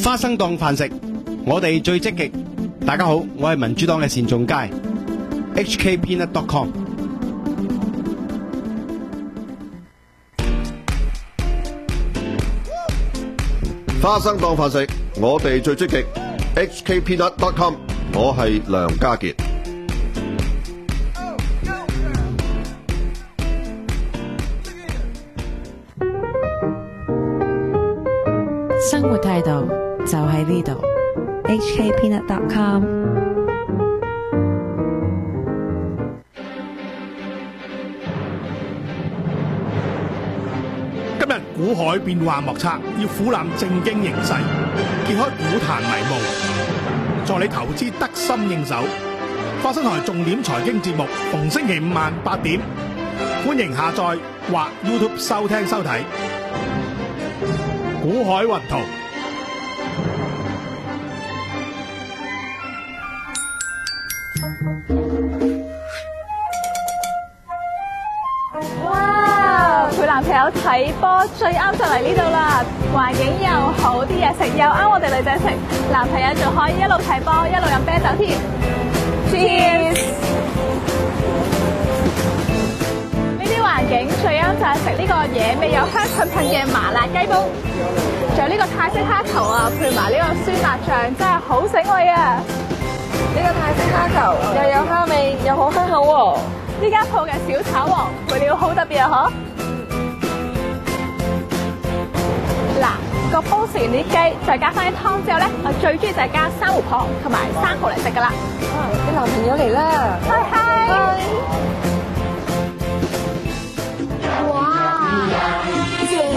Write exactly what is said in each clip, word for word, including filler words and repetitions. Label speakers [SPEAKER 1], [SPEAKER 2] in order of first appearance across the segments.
[SPEAKER 1] 花生當飯食，我哋最積極。大家好，我係民主黨嘅單仲偕 H K peanut dot com。
[SPEAKER 2] 花生當飯食，我哋最積極 H K peanut dot com。 我係梁家傑。
[SPEAKER 3] 生活態度就喺呢度 H K peanut dot com。
[SPEAKER 4] 今日股海變幻莫測，要俯覽政經形勢，揭開股壇迷霧，助你投資得心應手。花生台重點財經節目，逢星期五晚八點，歡迎下載或 YouTube 收聽收睇。股海雲圖。
[SPEAKER 5] 哇！陪男朋友睇波最啱就嚟呢度啦，環境又好，啲嘢食又啱我哋女仔食，男朋友仲可以一路睇波一路飲啤酒添。Cheers！ 呢啲環境最啱就係食呢個野味有香噴噴嘅麻辣雞煲，仲有呢個泰式蝦球啊，配埋呢個酸辣醬，真係好醒胃啊！
[SPEAKER 6] 呢個泰式蝦球又有蝦味又好香口喎。
[SPEAKER 5] 呢間鋪嘅小炒王配料好特別啊！嗬，嗱，個煲食完啲雞，再加翻啲湯之後咧，我最中意就係加珊瑚蚌同埋生蠔嚟食噶啦。
[SPEAKER 6] 啊，你男朋友嚟啦！
[SPEAKER 5] 嗨嗨！哇，正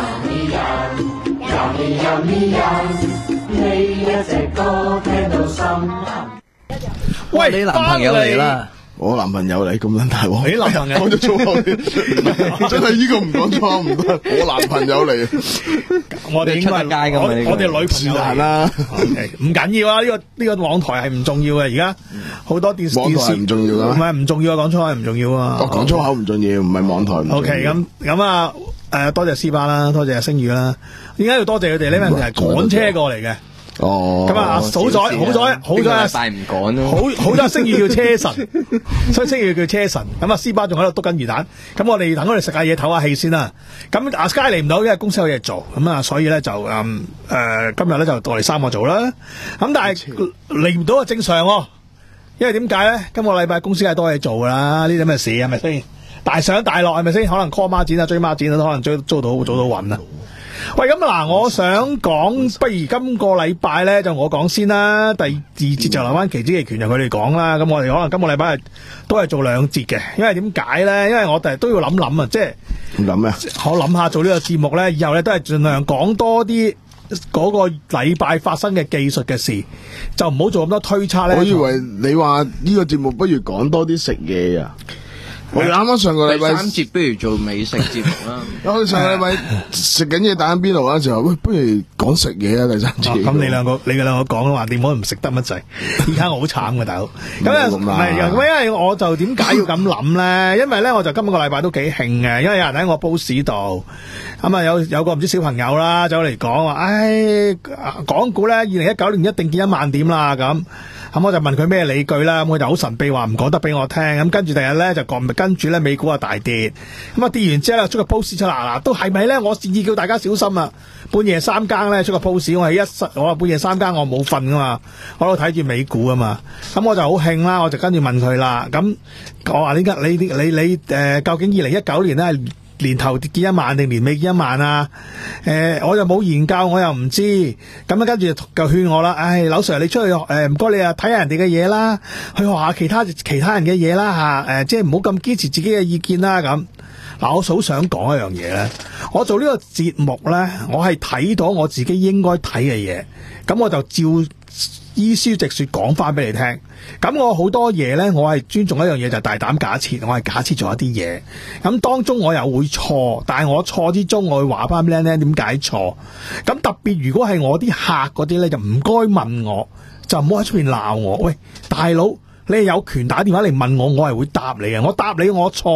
[SPEAKER 5] 啊！
[SPEAKER 4] 喂，
[SPEAKER 7] 你男朋友嚟啦！
[SPEAKER 8] 我男朋友嚟咁撚大鑊，
[SPEAKER 4] 你男朋友
[SPEAKER 8] 講咗粗口，真係呢個唔講粗口唔得。我男朋友嚟，
[SPEAKER 4] 我哋應該係我我哋女朋友嚟啦。唔緊要啊，呢個呢個網台係唔重要嘅。而家好多電視
[SPEAKER 8] 網台唔重要噶，
[SPEAKER 4] 唔係唔重要啊，講粗口唔重要啊。
[SPEAKER 8] 我講粗口唔重要，唔係網台唔重要。
[SPEAKER 4] O K， 咁咁啊，誒，多謝斯巴啦，多謝阿星宇啦。點解要多謝佢哋咧？因為係趕車過嚟嘅。
[SPEAKER 8] 哦，
[SPEAKER 4] 咁啊，好彩好彩好彩，
[SPEAKER 7] 大唔趕咯，
[SPEAKER 4] 好好彩星宇叫車神，所以星宇叫車神。咁啊，斯巴仲喺度篤緊魚蛋。咁我哋等我哋食下嘢唞下氣先啦。咁阿 Sky 嚟唔到，因為公司有嘢做。咁啊，所以咧就誒誒、呃，今日咧就我哋三個做啦。咁但係嚟唔到啊，正常喎。因為點解咧？今個禮拜公司係多嘢做噶啦，呢啲咁嘅事係咪先？大上大落係咪先？可能 call 孖展啊，追孖展啊，都可能追租到做到穩啊。喂，咁嗱，我想講，不如今個禮拜咧就我講先啦，第二節就留翻期指期權就佢哋講啦。咁我哋可能今個禮拜都係做兩節嘅，因為點解咧？因為我哋都要諗諗啊，即係
[SPEAKER 8] 諗咩？
[SPEAKER 4] 我諗下做呢個節目咧，以後咧都係盡量講多啲嗰個禮拜發生嘅技術嘅事，就唔好做咁多推測咧。
[SPEAKER 8] 我以為你話呢個節目不如講多啲食嘢啊！我哋啱啱上個禮拜
[SPEAKER 7] 第三節不如做美食節目啦。
[SPEAKER 8] 我哋上個禮拜食緊嘢打緊邊爐嗰陣時候，喂，不如講食嘢啊！第三節。
[SPEAKER 4] 咁、哦、你兩個你兩個講話點可唔食得乜滯？而家我好慘嘅大佬。咁啊唔係，咁因為我就點解要咁諗咧？因為咧我就今個禮拜都幾興嘅，因為有人喺我 post 度，咁啊有有個唔知小朋友啦走嚟講話，唉，港股咧二零一九年一定見一萬點啦咁。咁我就問佢咩理據啦，咁佢就好神秘話唔講得俾我聽。咁跟住第日咧就講，跟住咧美股啊大跌，咁啊跌完之後咧出個 post 出嚟嗱，都係咪咧？我建議叫大家小心啊！半夜三更咧出個 post， 我係一室我話半夜三更我冇瞓噶嘛，我喺度睇住美股啊嘛。咁我就好興啦，我就跟住問佢啦。咁我話呢家你你你你誒、呃，究竟二零一九年咧年頭見一萬定年尾見一萬啊？誒、呃，我又冇研究，我又唔知。咁樣跟住就勸我啦。唉，劉 Sir 你出去誒，唔、呃、該你啊，睇下人哋嘅嘢啦，去學下其他其他人嘅嘢啦吓。誒、呃，即係唔好咁堅持自己嘅意見啦。咁嗱，我好想講一樣嘢咧。我做呢個節目咧，我係睇到我自己應該睇嘅嘢，咁我就照依書直說講翻俾你聽。咁我好多嘢呢，我係尊重一樣嘢，就係大膽假設，我係假設咗一啲嘢。咁當中我又會錯，但係我錯之中我會話翻俾你聽點解錯。咁特別如果係我啲客嗰啲呢，就唔該問我，就唔好喺出邊鬧我。喂，大佬，你係有權打電話嚟問我，我係會答你嘅。我答你我錯，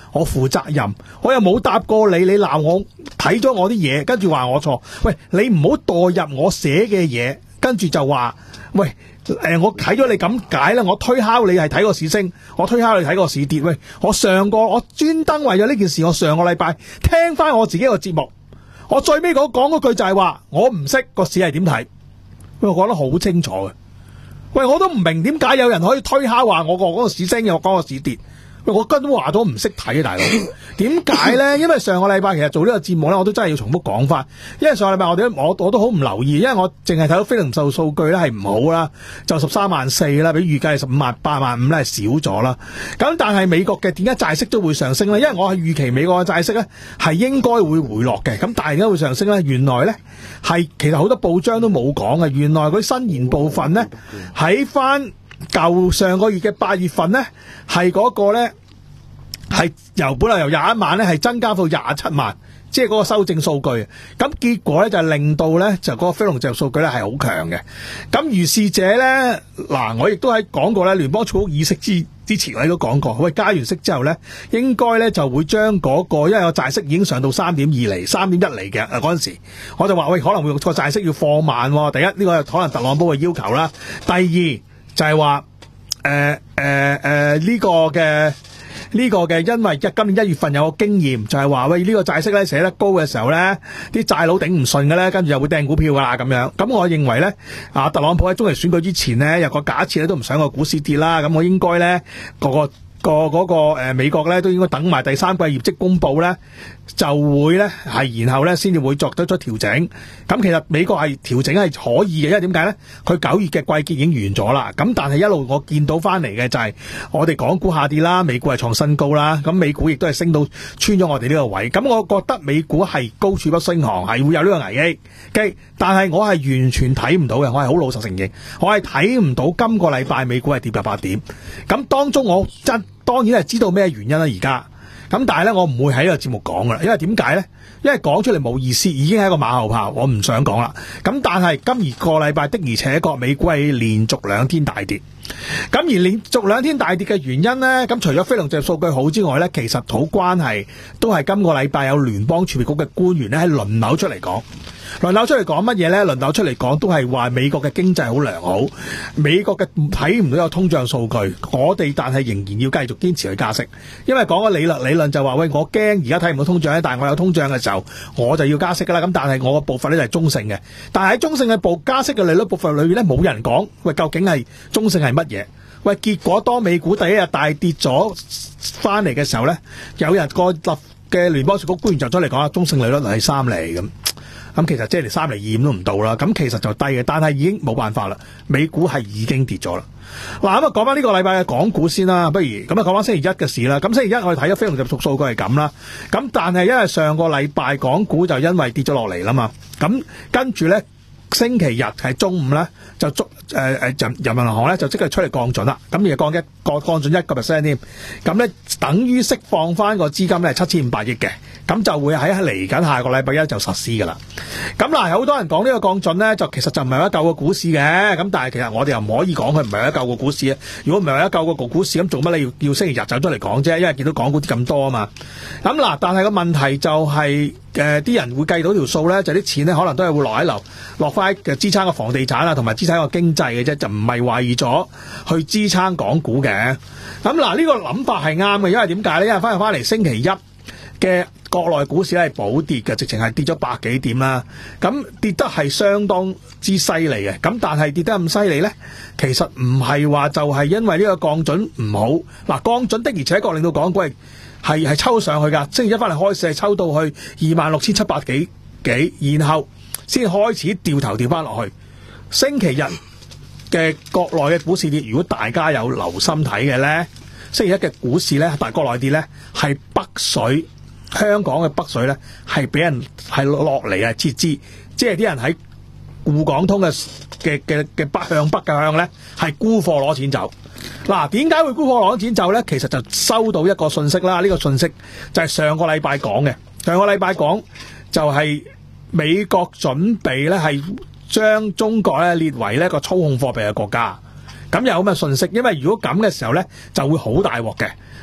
[SPEAKER 4] 我負責任，我又冇答過你，你鬧我睇咗我啲嘢，跟住話我錯。喂，你唔好代入我寫嘅嘢，跟住就話喂。誒、呃，我睇咗你咁解啦，我推敲你係睇個市升，我推敲你睇個市跌。喂，我上個我專登為咗呢件事，我上個禮拜聽翻我自己個節目，我最尾講講嗰句就係話，我唔識個市係點睇。喂，我講得好清楚嘅。喂，我都唔明點解有人可以推敲話我個嗰個市升，又講個市跌。喂，我根本話咗唔識睇啊，大佬。點解咧？因為上個禮拜其實做呢個節目咧，我都真係要重複講翻。因為上個禮拜我哋我我都好唔留意，因為我淨係睇到非零售數據咧係唔好啦，就十三萬四啦，比預計十五萬八萬五咧係少咗啦。咁但係美國嘅點解債息都會上升咧？因為我係預期美國嘅債息咧係應該會回落嘅。咁但係點解會上升咧？原來咧係其實好多報章都冇講嘅。原來嗰啲新言部分咧喺翻舊上個月嘅八月份咧係嗰個咧。係由本來由廿一萬咧，係增加到廿七萬，即係嗰個修正數據。咁結果咧就令到咧就嗰個非農就業數據咧係好強嘅。咁如是者咧，嗱我亦都喺講過咧，聯邦儲局議息之之前我亦都講過，喂加完息之後咧，應該咧就會將嗰、嗰個因為個債息已經上到三點二厘、三點一厘嘅嗰陣時，我就話喂可能會個債息要放慢。第一呢、呢個可能特朗普嘅要求啦，第二就係話誒誒誒呢個嘅。呢個嘅，因為今年一月份有個經驗，就係話喂呢個債息咧寫得高嘅時候咧，啲債佬頂唔順嘅咧，跟住就會掟股票噶啦咁樣。咁我認為咧，啊特朗普喺中期選舉之前咧，有個假設咧都唔想個股市跌啦。咁我應該咧個個個嗰個誒美國咧都應該等埋第三季業績公佈咧，就會咧係然後咧先至會作得出調整。咁其實美國係調整係可以嘅，因為點解咧？佢九月嘅季結已經完咗啦。咁但係一路我見到翻嚟嘅就係我哋港股下跌啦，美股係創新高啦。咁美股亦都係升到穿咗我哋呢個位。咁我覺得美股係高處不勝寒，係會有呢個危機。但係我係完全睇唔到嘅，我係好老實承認，我係睇唔到今個禮拜美股係跌八百點。咁當中我真當然係知道咩原因啦，而家。咁但係咧，我唔會喺呢個節目講噶啦，因為點解咧？因為講出嚟冇意思，已經係一個馬後炮，我唔想講啦。咁但係今個禮拜的而且確美股係連續兩天大跌。咁而連續兩天大跌嘅原因咧，咁除咗非農就業數據好之外咧，其實好關係都係今個禮拜有聯邦儲備局嘅官員咧喺輪流出嚟講。輪流出嚟講乜嘢咧？輪流出嚟講都係話美國嘅經濟好良好，美國嘅睇唔到有通脹數據，我哋但係仍然要繼續堅持去加息，因為講個理論理論就話喂，我驚而家睇唔到通脹咧，但係我有通脹嘅時候我就要加息噶啦。咁但係我個部分咧就係中性嘅，但係喺中性嘅部加息嘅利率部分裏面咧，冇人講喂究竟係中性係乜嘢？喂，結果當美股第一日大跌咗翻嚟嘅時候咧，有人個立嘅聯邦儲局官員就出嚟講啦，中性利率係三厘咁。咁其實即係連三厘二五都唔到啦，咁其實就低嘅，但係已經冇辦法啦。美股係已經跌咗啦。嗱咁啊，講翻呢個禮拜嘅港股先啦，不如咁啊講翻星期一嘅事啦。咁星期一我哋睇咗非農就業數據係咁啦，咁但係因為上個禮拜港股就因為跌咗落嚟啦嘛，咁跟住咧星期日係中午咧就捉誒誒人人民銀行咧就即刻出嚟降準啦，咁而降一降降準一個 percent 添，咁咧等於釋放翻個資金咧係七千五百億嘅。咁就會喺嚟緊下個禮拜一就實施噶啦。咁嗱，有好多人講呢個降準咧，就其實就唔係為咗救個股市嘅。咁但係其實我哋又唔可以講佢唔係為咗救個股市啊。如果唔係為咗救個股市，咁做乜你要要星期日走出嚟講啫？因為見到港股跌咁多啊嘛。咁嗱，但係個問題就係誒啲人會計到條數咧，就啲錢咧可能都係會落喺樓，落翻嘅支撐個房地產啊，同埋支撐個經濟嘅啫，就唔係為咗去支撐港股嘅。咁嗱，呢個諗法係啱嘅，因為點解咧？因為翻嚟翻嚟星期一嘅國內股市咧係補跌嘅，直情係跌咗百幾點啦。咁跌得係相當之犀利嘅。咁但係跌得咁犀利咧，其實唔係話就係因為呢個降準唔好。嗱，降準的而且確令到港股係係抽上去㗎。星期一翻嚟開市係抽到去二萬六千七百幾幾，然後先開始掉頭掉翻落去。星期日嘅國內嘅股市跌，如果大家有留心睇嘅咧，星期一嘅股市咧，但係國內跌咧係北水。香港嘅北水咧係俾人係落嚟啊撤資，即係啲人喺滬港通嘅嘅嘅嘅北向北嘅向咧係沽貨攞錢走。嗱，點解會沽貨攞錢走咧？其實就收到一個信息啦，呢、這個信息就係上個禮拜講嘅。上個禮拜講就係美國準備咧係將中國咧列為呢一個操控貨幣嘅國家。咁有咁嘅信息，因為如果咁嘅時候咧就會好大鑊嘅。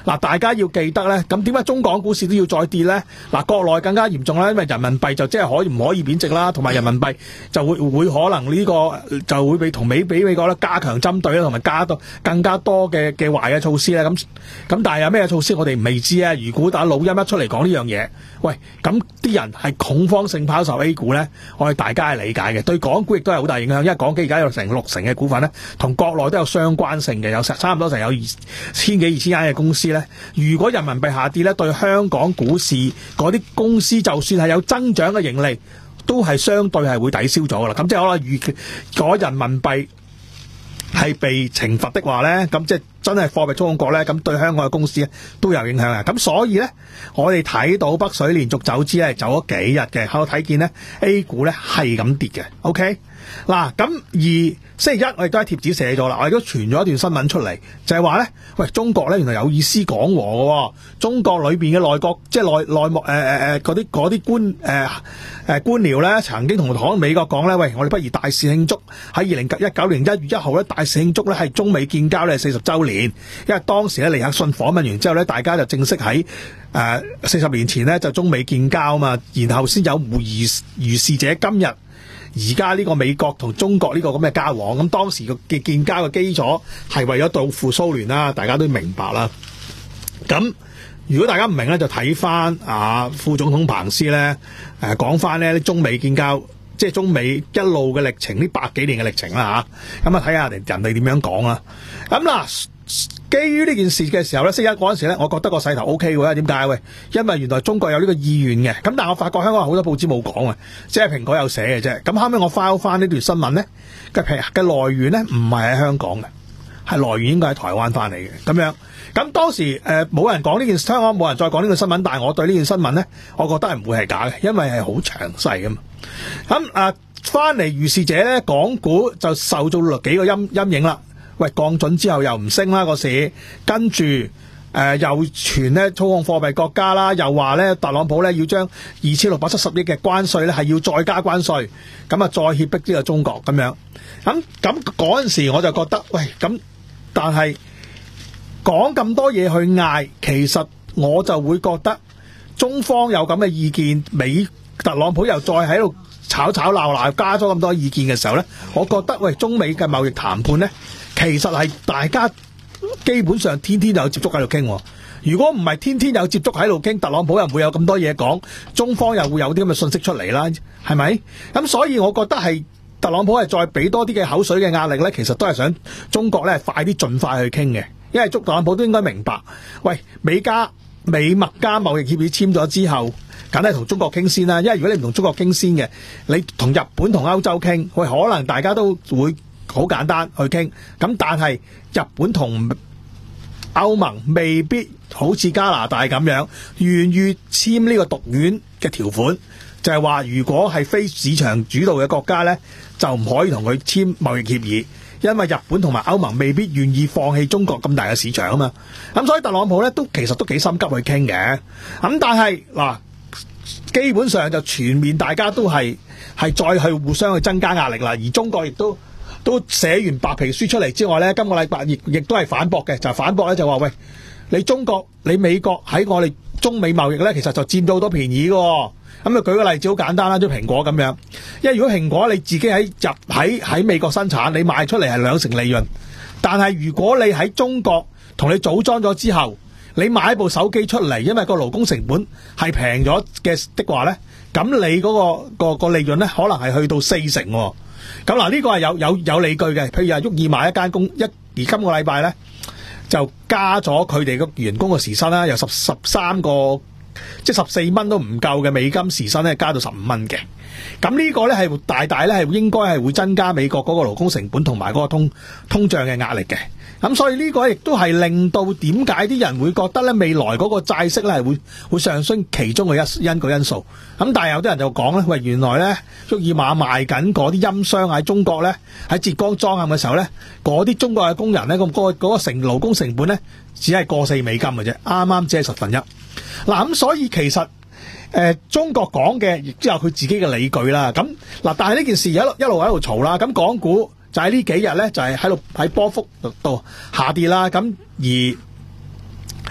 [SPEAKER 4] 嗱，大家要記得咧，咁點解中港股市都要再跌咧？嗱，國內更加嚴重啦，因為人民幣就即係可以唔可以貶值啦，同埋人民幣就會會可能呢、這個就會被同美比美國咧加強針對啦，同埋加多更加多嘅嘅壞嘅措施咧。咁咁但係有咩措施我哋未知啊？如果打老陰一出嚟講呢樣嘢，喂，咁啲人係恐慌性拋售 A 股咧，我哋大家係理解嘅，對港股亦都係好大影響，因為港股而家有成六成嘅股份咧，同國內都有相關性嘅，有差唔多成有二千幾二千間嘅公司咧。如果人民幣下跌咧，對香港股市嗰啲公司就算係有增長嘅盈利，都係相對係會抵消咗噶啦。咁即係可能預期嗰人民幣係被懲罰的話咧，咁即係真係貨幣操控國咧，咁對香港嘅公司咧都有影響嘅。咁所以咧，我哋睇到北水連續走資係走咗幾日嘅，喺度睇見咧 A 股咧係咁跌嘅。OK， 嗱，咁而星期一我亦都喺貼紙寫咗啦，我亦都傳咗一段新聞出嚟，就係話咧，喂，中國咧原來有意思講和嘅喎，中國裏邊嘅內閣即係內內幕誒誒誒嗰啲嗰啲官誒誒、呃、官僚咧，曾經同同美國講咧，喂，我哋不如大肆慶祝喺二零一九年一月一號咧，大肆慶祝咧係中美建交咧四十週年，因為當時咧尼克遜訪問完之後咧，大家就正式喺誒四十年前咧就中美建交嘛，然後先有如如是者今日。而家呢個美國同中國呢個咁嘅交往，咁當時嘅建交嘅基礎係為咗對付蘇聯啦，大家都明白啦。咁如果大家唔明咧，就睇翻啊副總統彭斯咧誒講翻咧中美建交，即係中美一路嘅歷程，呢百幾年嘅歷程啦嚇。咁啊睇下人人哋點樣講啦。咁嗱。基於呢件事嘅時候咧，星期一嗰陣時咧，我覺得個勢頭 O K 喎。點解？喂，因為原來中國有呢個意願嘅。咁但係我發覺香港好多報紙冇講啊，即係蘋果有寫嘅啫。咁後尾我 file 翻呢段新聞咧嘅嘅來源咧，唔係喺香港嘅，係來源應該喺台灣翻嚟嘅。咁樣，咁當時誒冇、呃、人講呢件香港冇人再講呢個新聞，但係我對呢件新聞咧，我覺得係唔會係假嘅，因為係好詳細噶嘛。咁誒翻嚟如是者咧，港股就受咗幾個陰陰影啦。喂，降準之後又唔升啦個市，跟住誒、呃、又傳咧操控貨幣國家啦，又話咧特朗普咧要將二千六百七十億嘅關稅咧係要再加關稅，咁啊再脅迫呢個中國咁樣。咁咁嗰陣時我就覺得，喂咁，但係講咁多嘢去嗌，其實我就會覺得中方有咁嘅意見，美特朗普又再喺度吵吵鬧鬧，加咗咁多意見嘅時候咧，我覺得喂中美嘅貿易談判咧。其實係大家基本上天天有接觸喺度傾，如果唔係天天有接觸喺度傾，特朗普又唔會有咁多嘢講，中方又會有啲咁嘅信息出嚟啦，係咪？咁所以我覺得係特朗普係再俾多啲嘅口水嘅壓力咧，其實都係想中國咧快啲盡快去傾嘅，因為特朗普都應該明白，喂，美加美墨加貿易協議簽咗之後，梗係同中國傾先啦，因為如果你唔同中國傾先嘅，你同日本同歐洲傾，喂，可能大家都會。好簡單去傾，咁但係日本同歐盟未必好似加拿大咁樣願意簽呢個獨院嘅條款，就係話如果係非市場主導嘅國家呢，就唔可以同佢簽貿易協議，因為日本同埋歐盟未必願意放棄中國咁大嘅市場啊嘛。咁所以特朗普呢都其實都幾心急去傾嘅。咁但係嗱，基本上就全面大家都係係再去互相去增加壓力啦，而中國亦都。都寫完白皮書出嚟之外呢，今個禮拜亦亦都係反駁嘅，就係、反駁咧就話喂，你中國你美國喺我哋中美貿易呢，其實就佔到好多便宜嘅、哦。咁啊舉個例子好簡單啦，即係蘋果咁樣，因為如果蘋果你自己喺入喺喺美國生產，你賣出嚟係兩成利潤，但係如果你喺中國同你組裝咗之後，你買一部手機出嚟，因為個勞工成本係平咗嘅的話呢，咁你嗰、嗰個、嗰個、嗰個利潤呢，可能係去到四成、哦。咁嗱，呢個係有有有理據嘅，譬如話沃爾瑪一間公一，而今個禮拜咧就加咗佢哋個員工嘅時薪啦，由十十三個即係十四蚊都唔夠嘅美金時薪咧，加到十五蚊嘅。咁呢個咧係大大咧係應該係會增加美國嗰個勞工成本同埋嗰個通通脹嘅壓力嘅。咁所以呢個亦都係令到點解啲人會覺得咧未來嗰個債息咧係會會上升其中嘅一因個因素。咁但係有啲人就講咧，喂，原來咧沃爾瑪賣緊嗰啲音箱喺中國咧喺浙江裝嵌嘅時候咧，嗰啲中國嘅工人咧咁嗰個嗰個成勞工成本咧只係過四美金嘅啫，啱啱只係十分一。嗱咁所以其實誒、呃、中國講嘅亦都有佢自己嘅理據啦。咁嗱，但係呢件事一路一路喺度嘈啦。咁港股就喺呢幾日咧，就係喺度喺波幅度下跌啦。咁而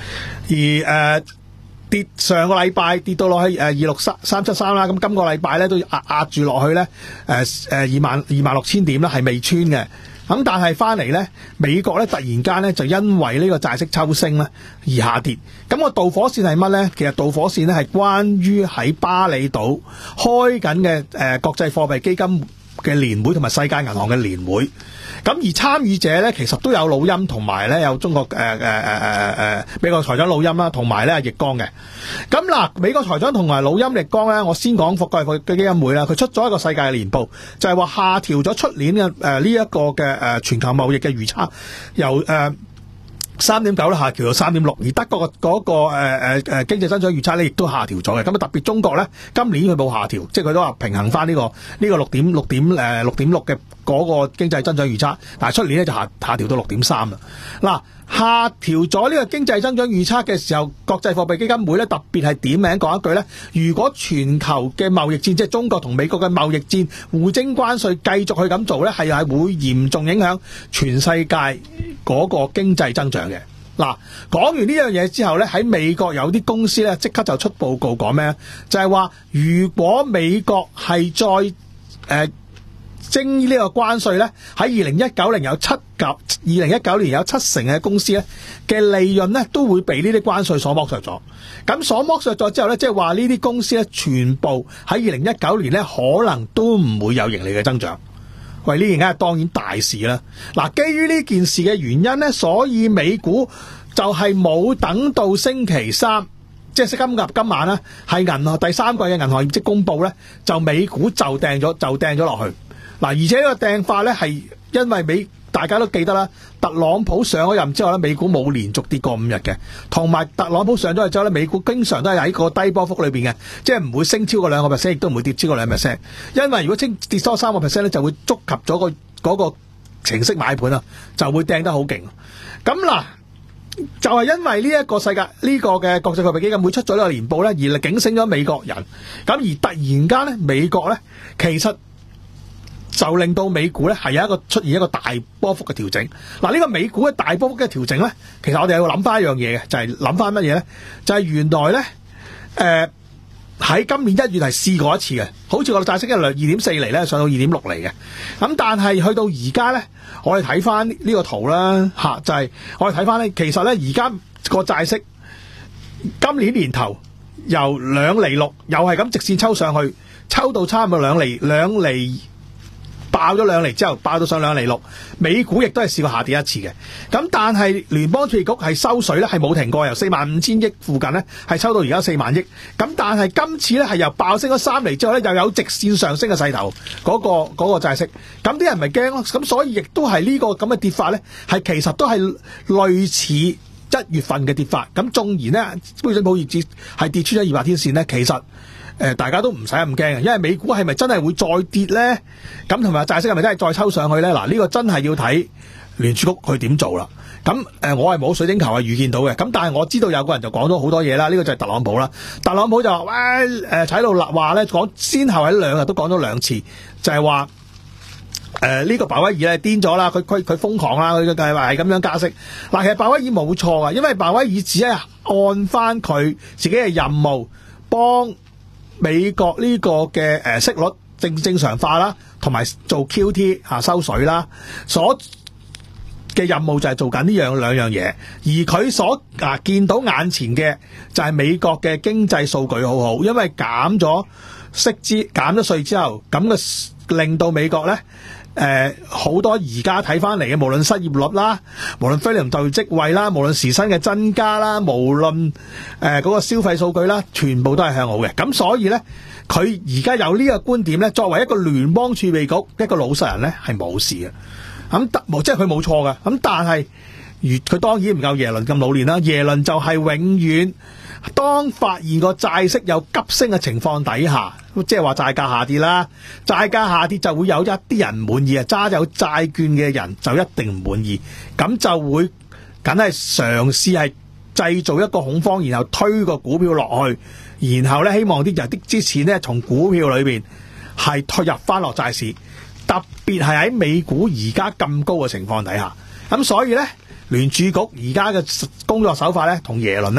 [SPEAKER 4] 而誒、呃、跌上個禮拜跌到落去誒二六三三七三啦，咁今個禮拜咧都壓壓住落去咧誒誒二萬二萬六千點啦，係未穿嘅。咁但係翻嚟咧，美國咧突然間咧就因為呢個債息抽升咧而下跌。咁個導火線係乜咧？其實導火線咧係關於喺巴厘島開緊嘅誒國際貨幣基金嘅年會同埋世界銀行嘅年會。咁而參與者咧其實都有老欽同埋咧有中國誒誒誒誒誒美國財長老欽啦，同埋咧易綱嘅。咁嗱，美國財長同埋老欽易綱咧，我先講國際貨幣基金會啦，佢出咗一個世界嘅年報，就係話下調咗出年嘅誒呢一個嘅誒全球貿易嘅預測，由誒三點九咧下調到三點六，而德國嘅嗰個誒誒誒經濟增長預測咧亦都下調咗嘅。咁啊特別中國咧今年佢冇下調，即係佢都話平衡翻呢個呢個六點六點誒六點六嘅嗰個經濟增長預測，但係出年咧就下下調到六點三啦。嗱，下調咗呢個經濟增長預測嘅時候，國際貨幣基金會咧特別係點名講一句咧，如果全球嘅貿易戰，即係中國同美國嘅貿易戰互徵關稅繼續去咁做咧，係係會嚴重影響全世界嗰個經濟增長嘅。嗱，講完呢樣嘢之後咧，喺美國有啲公司咧即刻就出報告講咩？就係話如果美國係再誒。呃徵呢個關稅咧，喺二零一九年有七及二零一九年有七成嘅公司咧嘅利潤咧都會被呢啲關稅所剝削咗。咁所剝削咗之後咧，即係話呢啲公司咧全部喺二零一九年咧可能都唔會有盈利嘅增長。喂，呢件梗係當然大事啦。嗱，基於呢件事嘅原因咧，所以美股就係冇等到星期三，即係今日今晚啦，係銀行第三季嘅銀行業績公佈咧，就美股就掟咗就掟咗落去。嗱，而且呢個掟法咧係因為美大家都記得啦，特朗普上咗任之後咧，美股冇連續跌過五日嘅，同埋特朗普上咗任之後咧，美股經常都係喺個低波幅裏邊嘅，即係唔會升超過兩個 percent， 亦都唔會跌超過兩 percent。因為如果升跌多三個 percent 咧，就會觸及咗個嗰個程式買盤啊，就會掟得好勁。咁嗱，就係因為呢一個世界呢個嘅國際貨幣基金會出咗呢個年報咧，而警醒咗美國人。咁而突然間咧，美國咧其實就令到美股咧係有一個出現一個大波幅嘅調整。嗱，呢個美股嘅大波幅嘅調整咧，其實我哋要諗翻一樣嘢嘅，就係諗翻乜嘢咧？就係原來咧，誒喺今年一月係試過一次嘅，好似我哋債息嘅量二點四厘咧，上到二點六厘嘅。咁但係去到而家咧，我哋睇翻呢個圖啦，嚇就係我哋睇翻咧，其實咧而家個債息今年年頭由兩厘六，又係咁直線抽上去，抽到差唔多兩厘兩厘。爆咗兩厘之後，爆到上兩厘六，美股亦都係試過下跌一次嘅。咁但係聯邦儲備局係收水咧，係冇停過，由四萬五千億附近咧係抽到而家四萬億。咁但係今次咧係由爆升咗三厘之後咧，又有直線上升嘅勢頭，嗰、嗰個嗰、嗰個債息。咁啲人咪驚咯。咁所以亦都係呢個咁嘅跌法咧，係其實都係類似一月份嘅跌法。咁縱然咧，標準普爾指係跌穿咗二百天線咧，其實。誒、呃，大家都唔使咁驚嘅，因為美股係咪真係會再跌咧？咁同埋債息係咪真係再抽上去咧？嗱，呢個真係要睇聯儲局去點做啦。咁誒、呃，我係冇水晶球係預見到嘅。咁但係我知道有個人就講咗好多嘢啦。呢、這個就係特朗普啦。特朗普就話：喂，誒喺度立話咧，講先後喺兩日都講咗兩次，就係話誒呢個鮑威爾咧癲咗啦，佢佢佢瘋狂啦，佢嘅計劃係咁樣加息。嗱，其實鮑威爾冇錯啊，因為鮑威爾只係按翻佢自己嘅任務幫美國呢個嘅誒息率正正常化啦，同埋做 Q T 嚇收水啦，所嘅任務就係做緊呢樣兩樣嘢，而佢所啊見到眼前嘅就係美國嘅經濟數據好好，因為減咗息之減咗稅之後，咁嘅令到美國咧誒好多而家睇翻嚟嘅，無論失業率啦，無論非農就業職位啦，無論時薪嘅增加啦，無論誒嗰個消費數據啦，全部都係向好嘅。咁所以咧，佢而家有呢個觀點咧，作為一個聯邦儲備局一個老實人咧，係冇事嘅。咁冇即係佢冇錯嘅。咁但係，如佢當然唔夠耶倫咁老練啦。耶倫就係永遠當發現個債息有急升嘅情況底下，即係話債價下跌啦，債價下跌就會有一啲人唔滿意啊，揸有債券嘅人就一定唔滿意，咁就會梗係嘗試係製造一個恐慌，然後推個股票落去，然後咧希望啲人啲之前咧從股票裏邊係退入翻落債市，特別係喺美股而家咁高嘅情況底下，咁所以咧聯儲局而家嘅工作手法咧同耶倫咧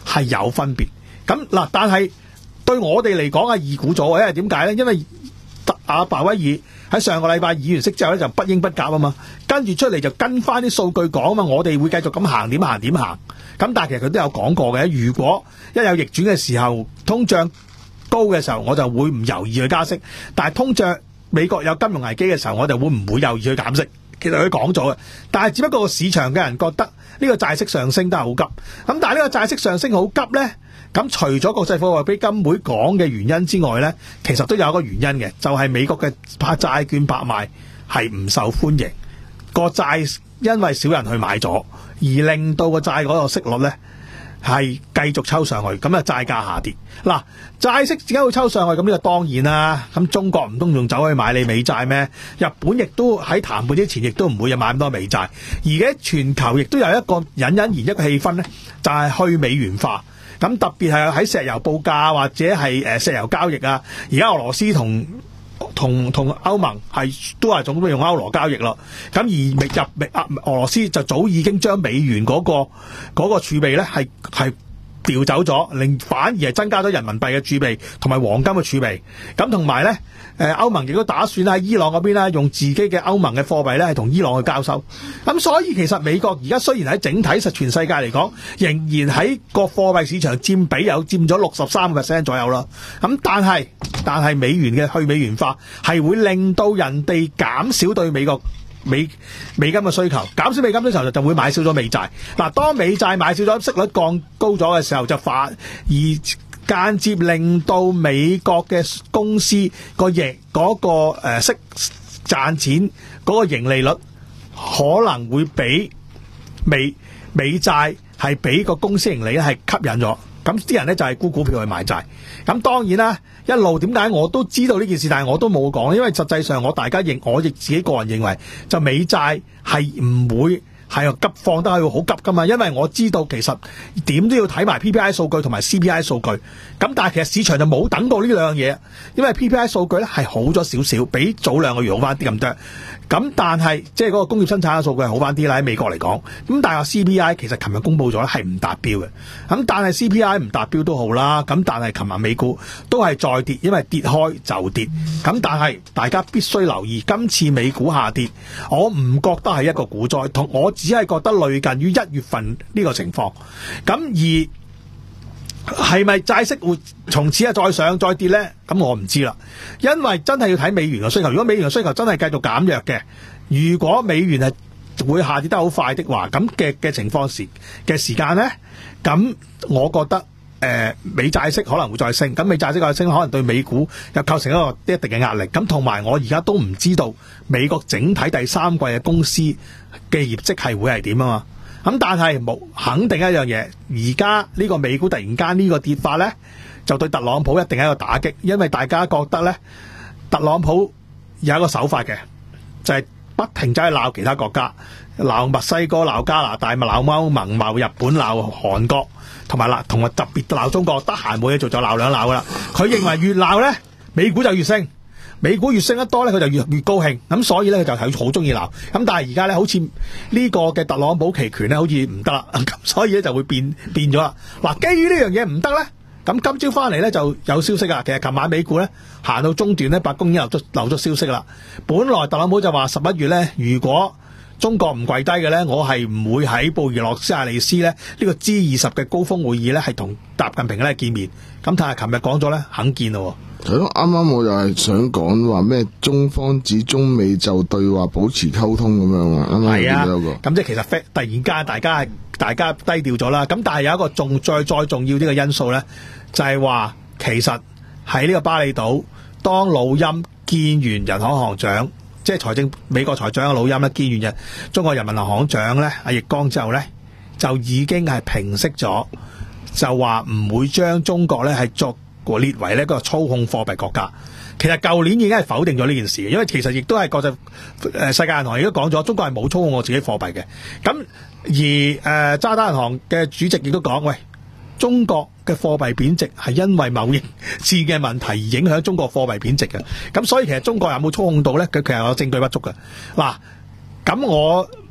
[SPEAKER 4] 係有分別。咁嗱，但係對我哋嚟講係易估咗，因為點解咧？因為阿鮑威爾喺上個禮拜議完息之後咧就不應不鴿啊嘛，跟住出嚟就跟翻啲數據講啊嘛，我哋會繼續咁行點行點行。咁但係其實佢都有講過嘅，如果一有逆轉嘅時候，通脹高嘅時候，我就會唔猶豫去加息；但係通脹美國有金融危機嘅時候，我就會唔會猶豫去減息。其實佢講咗嘅，但係只不過個市場嘅人覺得呢個債息上升都係好急。咁但係呢個債息上升好急呢，咁除咗國際貨幣基金會講嘅原因之外呢，其實都有一個原因嘅，就係美國嘅拍債券拍賣係唔受歡迎，個債因為少人去買咗，而令到個債嗰個息率呢係繼續抽上去，咁啊債價下跌。嗱，債息點解會抽上去？咁呢個當然啦。咁中國唔通仲走去買你美債咩？日本亦都喺談判之前，亦都唔會有買咁多美債。而家全球亦都有一個隱隱然一個氣氛呢，就係去美元化。咁特別係喺石油報價或者係誒石油交易啊，而家俄羅斯同同同歐盟係都係總用歐羅交易咯。咁而入美啊俄羅斯就早已經將美元嗰個嗰個儲備咧係係調走咗，令反而係增加咗人民幣嘅儲備同埋黃金嘅儲備。咁同埋咧，誒歐盟亦都打算喺伊朗嗰邊咧用自己嘅歐盟嘅貨幣咧係同伊朗去交收。咁所以其實美國而家雖然喺整體實全世界嚟講，仍然喺個貨幣市場佔比有佔咗六十三個 percent 左右啦。咁但係但係美元嘅去美元化係會令到人哋減少對美國美美金嘅需求，減少美金嘅需求就會買少咗美債。嗱，當美債買少咗，息率降高咗嘅時候，就反而間接令到美國嘅公司個盈嗰個誒息賺錢嗰個盈利率可能會比美美債係比個公司盈利咧係吸引咗。咁啲人咧就係沽股票去買債。咁當然啦，一路點解我都知道呢件事，但係我都冇講，因為實際上我大家認，我亦自己個人認為，就美債係唔會係急放得係好急噶嘛，因為我知道其實點都要睇埋 P P I 數據同埋 C P I 數據。咁但係其實市場就冇等過呢兩樣嘢，因為 P P I 數據咧係好咗少少，比早兩個月好翻啲咁多。咁但係即係嗰個工業生產嘅數據係好翻啲啦，喺美國嚟講。咁但係 C P I 其實琴日公布咗係唔達標嘅。咁但係 C P I 唔達標都好啦。咁但係琴日美股都係再跌，因為跌開就跌。咁但係大家必須留意，今次美股下跌，我唔覺得係一個股災，同我只係覺得類近於一月份呢個情況。咁而係咪債息會從此啊再上再跌呢？咁我唔知啦，因為真係要睇美元嘅需求。如果美元嘅需求真係繼續減弱嘅，如果美元係會下跌得好快的話，咁嘅嘅情況時嘅時間呢，咁我覺得誒、呃、美債息可能會再升，咁美債息再升可能對美股又構成一個一定嘅壓力。咁同埋我而家都唔知道美國整體第三季嘅公司嘅業績係會係點啊嘛。咁但係冇肯定一樣嘢，而家呢個美股突然間呢個跌法呢，就對特朗普一定係一個打擊，因為大家覺得呢，特朗普有一個手法嘅，就係、是、不停走去鬧其他國家，鬧墨西哥、鬧加拿大、鬧歐盟、鬧日本、鬧韓國，同埋鬧同埋特別鬧中國，得閒冇嘢做就鬧兩鬧噶啦。佢認為越鬧呢，美股就越升。美股越升得多咧，佢就越越高興，咁所以咧佢就係好中意鬧。咁但係而家咧，好似呢個嘅特朗普期權咧，好似唔得啦，咁所以咧就會變變咗啦。嗱，基於呢樣嘢唔得咧，咁今朝翻嚟咧就有消息啊。其實琴晚美股咧行到中段咧，白宮已經留咗留咗消息啦。本來特朗普就話十一月咧，如果中國唔跪低嘅咧，我係唔會喺布宜諾斯艾利斯咧呢個 G 二十嘅高峰會議咧係同習近平咧見面。咁但係琴日講咗咧肯見咯。
[SPEAKER 8] 係咯，啱啱我就係想講話咩？中方指中美就對話保持溝通咁樣啊，啱啱見到一個。
[SPEAKER 4] 咁即係其實突然間大家係大家低調咗啦。咁但係有一個重再再重要啲嘅因素咧，就係話其實喺呢個巴厘島，當老欽見完人行行長，即係財政美國財長嘅老欽咧，見完人中國人民銀行長咧阿易綱之後咧，就已經係平息咗，就話唔會將中國咧係作列為呢個操控貨幣國家。其實舊年已經係否定咗呢件事，因為其實亦都係國際誒世界銀行亦都講咗，中國係冇操控我自己貨幣嘅。咁而誒、呃、渣打銀行嘅主席亦都講，喂，中國嘅貨幣貶值係因為貿易戰嘅問題而影響中國貨幣貶值嘅。咁所以其實中國有冇操控到咧？佢其實有證據不足嘅。嗱，咁我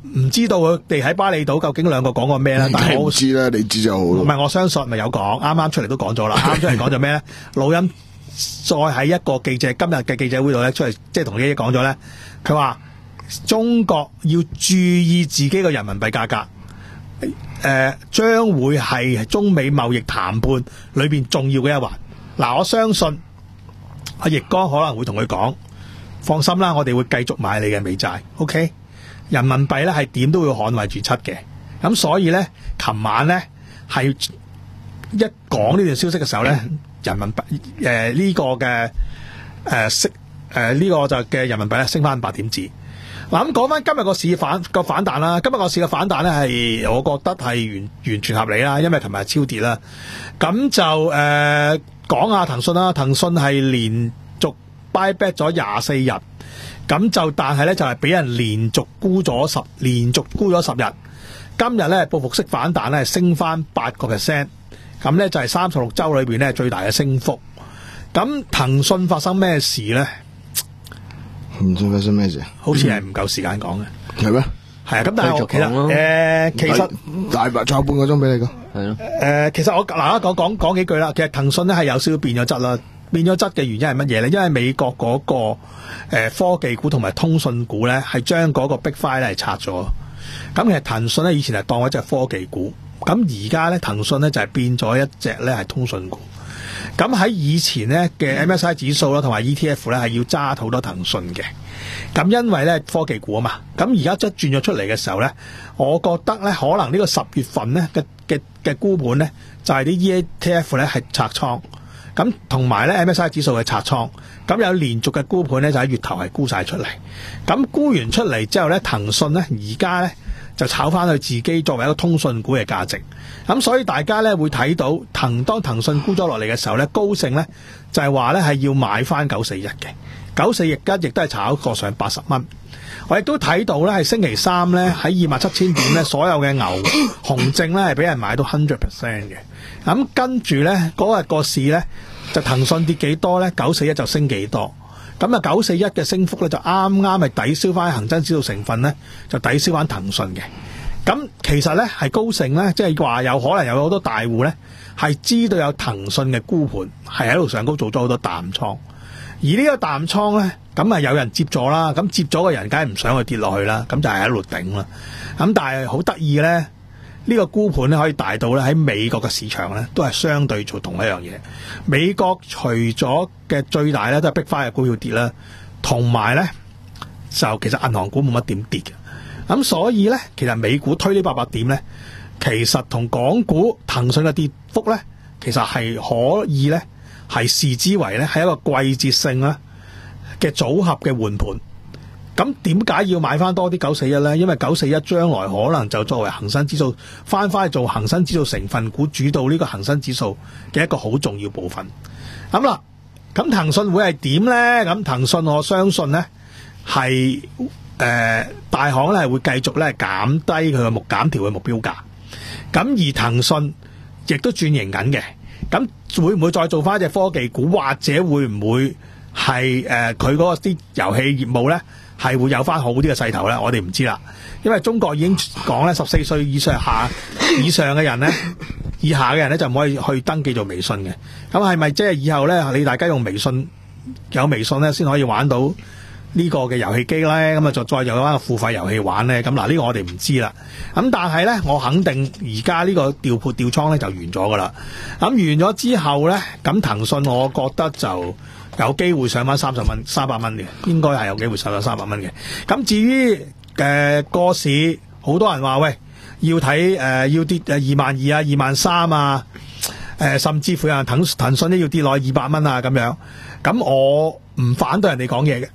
[SPEAKER 4] 唔知道佢哋喺巴厘島究竟兩個講過咩啦，但係我
[SPEAKER 8] 唔知啦，你知就好咯。
[SPEAKER 4] 唔係，我相信咪有講，啱啱出嚟都講咗啦。啱出嚟講咗咩咧？老音再喺一個記者今日嘅記者會度咧，出嚟即係同你講咗咧，佢話中國要注意自己嘅人民幣價格。誒、呃，將會係中美貿易談判裏邊重要嘅一環。嗱，我相信阿易綱可能會同佢講，放心啦，我哋會繼續買你嘅美債。OK， 人民幣咧係點都會捍衛住七嘅。咁所以咧，琴晚咧係一講呢段消息嘅時候咧，人民幣誒呢個嘅誒升誒呢個就嘅人民幣咧升翻八點子。嗱，咁講翻今日個市反個反彈啦，今日個市嘅反彈咧係我覺得係完完全合理啦，因為琴日超跌啦。咁就誒講下騰訊啦，騰訊係連續 buy back 咗廿四日，咁就但係咧就係俾人連續沽咗十連續沽咗十日。今日咧報復式反彈咧升翻八個 percent， 咁咧就係三十六週裏邊咧最大嘅升幅。咁騰訊發生咩事咧？
[SPEAKER 8] 唔知發生咩事？
[SPEAKER 4] 好似係唔夠時間講嘅，
[SPEAKER 8] 係咩？
[SPEAKER 4] 係啊，咁但係我其實誒、呃，其實
[SPEAKER 8] 大把仲有半個鐘俾你講。
[SPEAKER 7] 係咯。
[SPEAKER 4] 誒，其實我嗱，講講講幾句啦。其實騰訊咧係有少少變咗質啦，變咗質嘅原因係乜嘢咧？因為美國嗰、那個誒、呃、科技股同埋通訊股咧，係將嗰個 Big Five 咧係拆咗。咁其實騰訊咧以前係當一隻科技股，咁而家咧騰訊咧就係變咗一隻咧係通訊股。咁喺以前咧嘅 M S I 指數啦，同埋 E T F 咧係要揸好多騰訊嘅。咁因為咧科技股啊嘛，咁而家即係轉咗出嚟嘅時候咧，我覺得咧可能呢個十月份咧嘅嘅嘅沽盤咧就係啲 E T F 咧係拆倉，咁同埋咧 M S I 指數係拆倉，咁有連續嘅沽盤咧就喺月頭係沽晒出嚟，咁沽完出嚟之後咧，騰訊咧而家咧就炒翻去自己作為一個通訊股嘅價值，咁所以大家咧會睇到騰當騰訊沽咗落嚟嘅時候咧，高盛咧就係話咧係要買翻九四一嘅。九四一亦都係炒過上八十蚊，我亦都睇到咧係星期三咧喺二萬七千點咧，所有嘅牛熊證咧係俾人買到 hundred percent 嘅。咁跟住咧嗰日個市咧就騰訊跌幾多咧，九四一就升幾多。咁啊九四一嘅升幅咧就啱啱係抵消翻恒生指數成分咧，就抵消翻騰訊嘅。咁其實咧係高盛咧，即係話有可能有好多大戶咧係知道有騰訊嘅沽盤，係喺度上高做咗好多淡倉。而呢個淡倉咧，咁啊有人接咗啦，咁接咗嘅人梗係唔想去跌落去啦，咁就係喺度頂啦。咁但係好得意咧，呢個沽盤咧可以大到咧喺美國嘅市場咧都係相對做同一樣嘢。美國除咗嘅最大咧都係Big Five嘅股票跌啦，同埋咧就其實銀行股冇乜點跌嘅。咁所以咧，其實美股推呢八百點咧，其實同港股騰訊嘅跌幅咧，其實係可以咧。係視之為咧係一個季節性啦嘅組合嘅換盤。咁點解要買翻多啲九四一咧？因為九四一將來可能就作為恒生指數翻翻去做恒生指數成分股，主導呢個恒生指數嘅一個好重要部分。咁啦，咁騰訊會係點咧？咁騰訊我相信咧係誒大行咧係會繼續咧減低佢嘅目減調嘅目標價。咁而騰訊亦都轉型緊嘅。咁會唔會再做翻一隻科技股，或者會唔會係誒佢嗰個啲遊戲業務咧係會有翻好啲嘅勢頭咧？我哋唔知啦，因為中國已經講咧，十四歲以上下以上嘅人咧，以下嘅人咧就唔可以去登記做微信嘅。咁係咪即係以後咧，你大家用微信有微信咧，先可以玩到呢個嘅遊戲機咧？咁啊，就再有翻個付費遊戲玩咧？咁嗱，呢個我哋唔知啦。咁但係咧，我肯定而家呢個調撥調倉咧就完咗噶啦。咁完咗之後咧，咁騰訊我覺得就有機會上翻三十蚊、三百蚊嘅，應該係有機會上翻三百蚊嘅。咁至於誒個市，好多人話喂，要睇誒、呃、要跌誒二萬二啊、二萬三啊，誒、呃、甚至乎有人騰騰訊都要跌落二百蚊啊咁樣。咁我唔反對人哋講嘢嘅。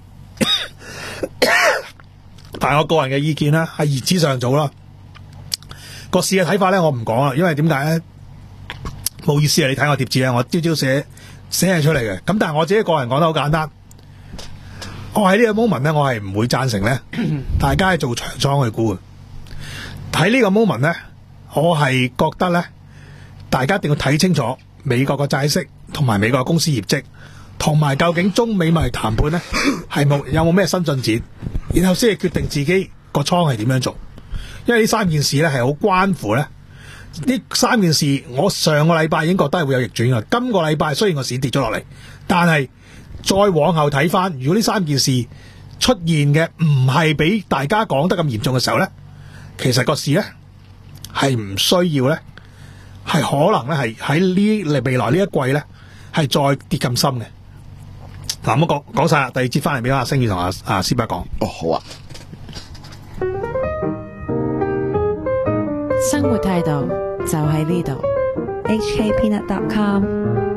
[SPEAKER 4] 但係我個人嘅意見咧，係言之尚早啦。個市嘅睇法咧，我唔講啦，因為點解咧？冇意思啊！你睇我貼紙啊，我朝朝寫寫係出嚟嘅。咁但係我自己個人講得好簡單，我喺呢個 moment 咧，我係唔會贊成咧，大家係做長倉去沽嘅。喺呢個 moment 咧，我係覺得咧，大家一定要睇清楚美國嘅債息同埋美國嘅公司業績。同埋究竟中美貿易談判咧係冇有冇咩新進展，然後先係決定自己個倉係點樣做。 因為呢三件事咧係好關乎咧。呢三件事，我上個禮拜已經覺得係會有逆轉㗎。今個禮拜雖然個市跌咗落嚟，但係再往後睇翻，如果呢三件事出現嘅唔係俾大家講得咁嚴重嘅時候咧，其實個市咧係唔需要咧，係可能咧係喺呢未來呢一季咧係再跌咁深嘅。嗱，咁講講晒啦，第二節翻嚟俾阿星宇同阿阿思伯講。
[SPEAKER 2] 哦，好啊。
[SPEAKER 3] 生活態度就喺呢度。H K Peanut dot com